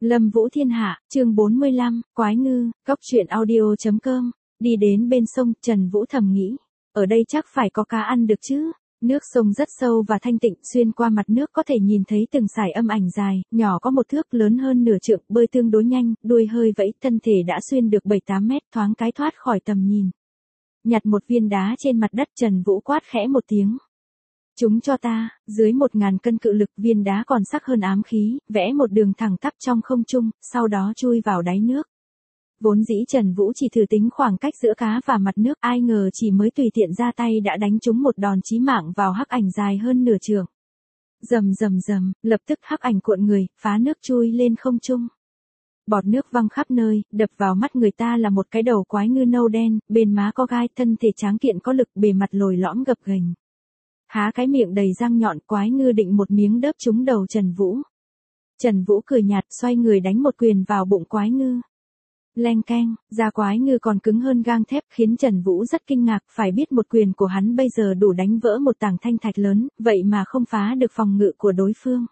Lâm Vũ Thiên Hạ, chương 45, Quái Ngư, Cốc truyện audio.com. Đi đến bên sông, Trần Vũ thầm nghĩ, ở đây chắc phải có cá ăn được chứ. Nước sông rất sâu và thanh tịnh, xuyên qua mặt nước có thể nhìn thấy từng dải âm ảnh dài, nhỏ có một thước, lớn hơn nửa trượng, bơi tương đối nhanh, đuôi hơi vẫy, thân thể đã xuyên được 7-8 mét, thoáng cái thoát khỏi tầm nhìn. Nhặt một viên đá trên mặt đất, Trần Vũ quát khẽ một tiếng. Chúng cho ta, dưới 1000 cân cự lực, viên đá còn sắc hơn ám khí, vẽ một đường thẳng tắp trong không trung, sau đó chui vào đáy nước. Vốn dĩ Trần Vũ chỉ thử tính khoảng cách giữa cá và mặt nước, ai ngờ chỉ mới tùy tiện ra tay đã đánh trúng một đòn chí mạng vào hắc ảnh dài hơn nửa trượng. Rầm rầm rầm, lập tức hắc ảnh cuộn người, phá nước chui lên không trung. Bọt nước văng khắp nơi, đập vào mắt người ta là một cái đầu quái ngư nâu đen, bên má có gai, thân thể tráng kiện có lực, bề mặt lồi lõm gập ghềnh. Há cái miệng đầy răng nhọn, quái ngư định một miếng đớp trúng đầu Trần Vũ. Trần Vũ cười nhạt, xoay người đánh một quyền vào bụng quái ngư. Leng keng, da quái ngư còn cứng hơn gang thép, khiến Trần Vũ rất kinh ngạc, phải biết một quyền của hắn bây giờ đủ đánh vỡ một tảng thanh thạch lớn, vậy mà không phá được phòng ngự của đối phương.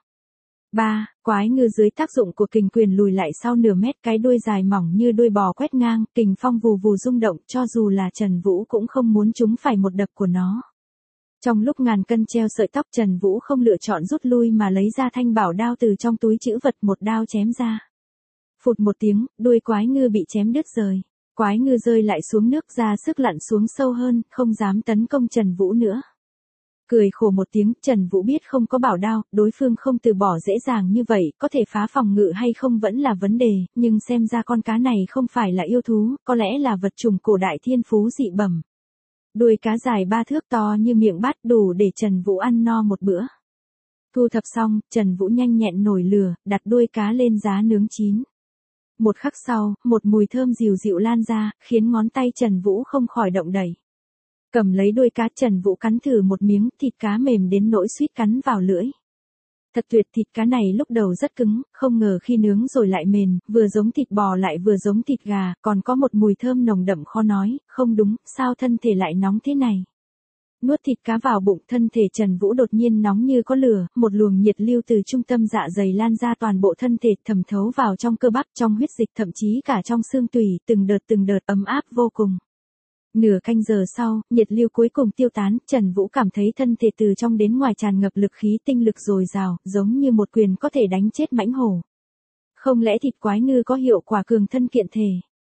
Quái ngư dưới tác dụng của kình quyền lùi lại sau nửa mét, cái đuôi dài mỏng như đuôi bò quét ngang, kình phong vù vù rung động, cho dù là Trần Vũ cũng không muốn trúng phải một đập của nó. Trong lúc ngàn cân treo sợi tóc, Trần Vũ không lựa chọn rút lui mà lấy ra thanh bảo đao từ trong túi trữ vật, một đao chém ra. Phụt một tiếng, đuôi quái ngư bị chém đứt rời. Quái ngư rơi lại xuống nước, ra sức lặn xuống sâu hơn, không dám tấn công Trần Vũ nữa. Cười khổ một tiếng, Trần Vũ biết không có bảo đao, đối phương không từ bỏ dễ dàng như vậy, có thể phá phòng ngự hay không vẫn là vấn đề, nhưng xem ra con cá này không phải là yêu thú, có lẽ là vật chủng cổ đại thiên phú dị bẩm. Đuôi cá dài 3 thước, to như miệng bát, đủ để Trần Vũ ăn no một bữa. Thu thập xong, Trần Vũ nhanh nhẹn nổi lửa, đặt đuôi cá lên giá nướng chín. Một khắc sau, một mùi thơm dịu dịu lan ra, khiến ngón tay Trần Vũ không khỏi động đậy. Cầm lấy đuôi cá, Trần Vũ cắn thử một miếng, thịt cá mềm đến nỗi suýt cắn vào lưỡi. Thật tuyệt, thịt cá này lúc đầu rất cứng, không ngờ khi nướng rồi lại mềm, vừa giống thịt bò lại vừa giống thịt gà, còn có một mùi thơm nồng đậm khó nói, không đúng, sao thân thể lại nóng thế này. Nuốt thịt cá vào bụng, thân thể Trần Vũ đột nhiên nóng như có lửa, một luồng nhiệt lưu từ trung tâm dạ dày lan ra toàn bộ thân thể, thẩm thấu vào trong cơ bắp, trong huyết dịch, thậm chí cả trong xương tủy, từng đợt ấm áp vô cùng. Nửa canh giờ sau, nhiệt lưu cuối cùng tiêu tán, Trần Vũ cảm thấy thân thể từ trong đến ngoài tràn ngập lực khí, tinh lực dồi dào, giống như một quyền có thể đánh chết mãnh hổ. Không lẽ thịt quái ngư có hiệu quả cường thân kiện thể?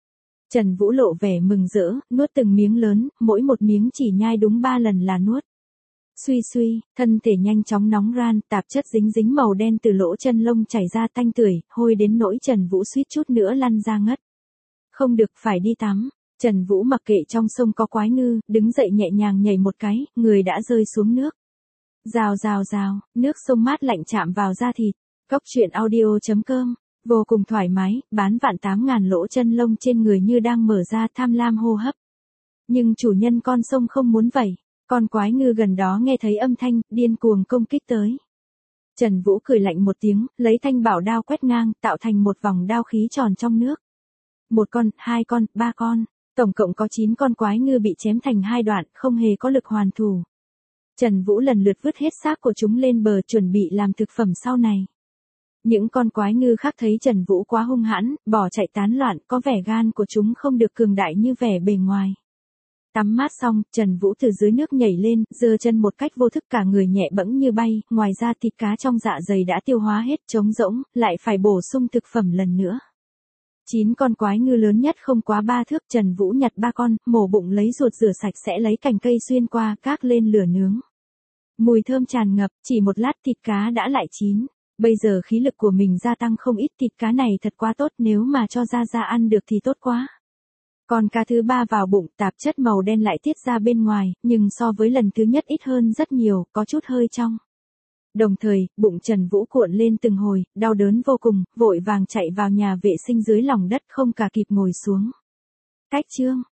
Trần Vũ lộ vẻ mừng rỡ, nuốt từng miếng lớn, mỗi một miếng chỉ nhai đúng 3 lần là nuốt. Suy suy, thân thể nhanh chóng nóng ran, tạp chất dính dính màu đen từ lỗ chân lông chảy ra tanh tưởi, hôi đến nỗi Trần Vũ suýt chút nữa lăn ra ngất. Không được, phải đi tắm. Trần Vũ mặc kệ trong sông có quái ngư, đứng dậy nhẹ nhàng nhảy một cái, người đã rơi xuống nước. Rào rào rào, nước sông mát lạnh chạm vào da thịt. Cốc truyện audio.com. Vô cùng thoải mái, bán vạn 8.000 lỗ chân lông trên người như đang mở ra, tham lam hô hấp. Nhưng chủ nhân con sông không muốn vậy. Con quái ngư gần đó nghe thấy âm thanh, điên cuồng công kích tới. Trần Vũ cười lạnh một tiếng, lấy thanh bảo đao quét ngang, tạo thành một vòng đao khí tròn trong nước. 1 con, 2 con, 3 con. Tổng cộng có 9 con quái ngư bị chém thành 2 đoạn, không hề có lực hoàn thủ. Trần Vũ lần lượt vứt hết xác của chúng lên bờ, chuẩn bị làm thực phẩm sau này. Những con quái ngư khác thấy Trần Vũ quá hung hãn, bỏ chạy tán loạn, có vẻ gan của chúng không được cường đại như vẻ bề ngoài. Tắm mát xong, Trần Vũ từ dưới nước nhảy lên, giơ chân một cách vô thức, cả người nhẹ bẫng như bay, ngoài ra thịt cá trong dạ dày đã tiêu hóa hết, trống rỗng, lại phải bổ sung thực phẩm lần nữa. 9 con quái ngư lớn nhất không quá 3 thước, Trần Vũ nhặt 3 con, mổ bụng lấy ruột rửa sạch sẽ lấy cành cây xuyên qua, gác lên lửa nướng. Mùi thơm tràn ngập, chỉ một lát thịt cá đã lại chín. Bây giờ khí lực của mình gia tăng không ít, thịt cá này thật quá tốt, nếu mà cho ra ăn được thì tốt quá. Còn cá thứ 3 vào bụng, tạp chất màu đen lại tiết ra bên ngoài, nhưng so với lần thứ nhất ít hơn rất nhiều, có chút hơi trong. Đồng thời, bụng Trần Vũ cuộn lên từng hồi, đau đớn vô cùng, vội vàng chạy vào nhà vệ sinh dưới lòng đất, không cả kịp ngồi xuống. Cách chương.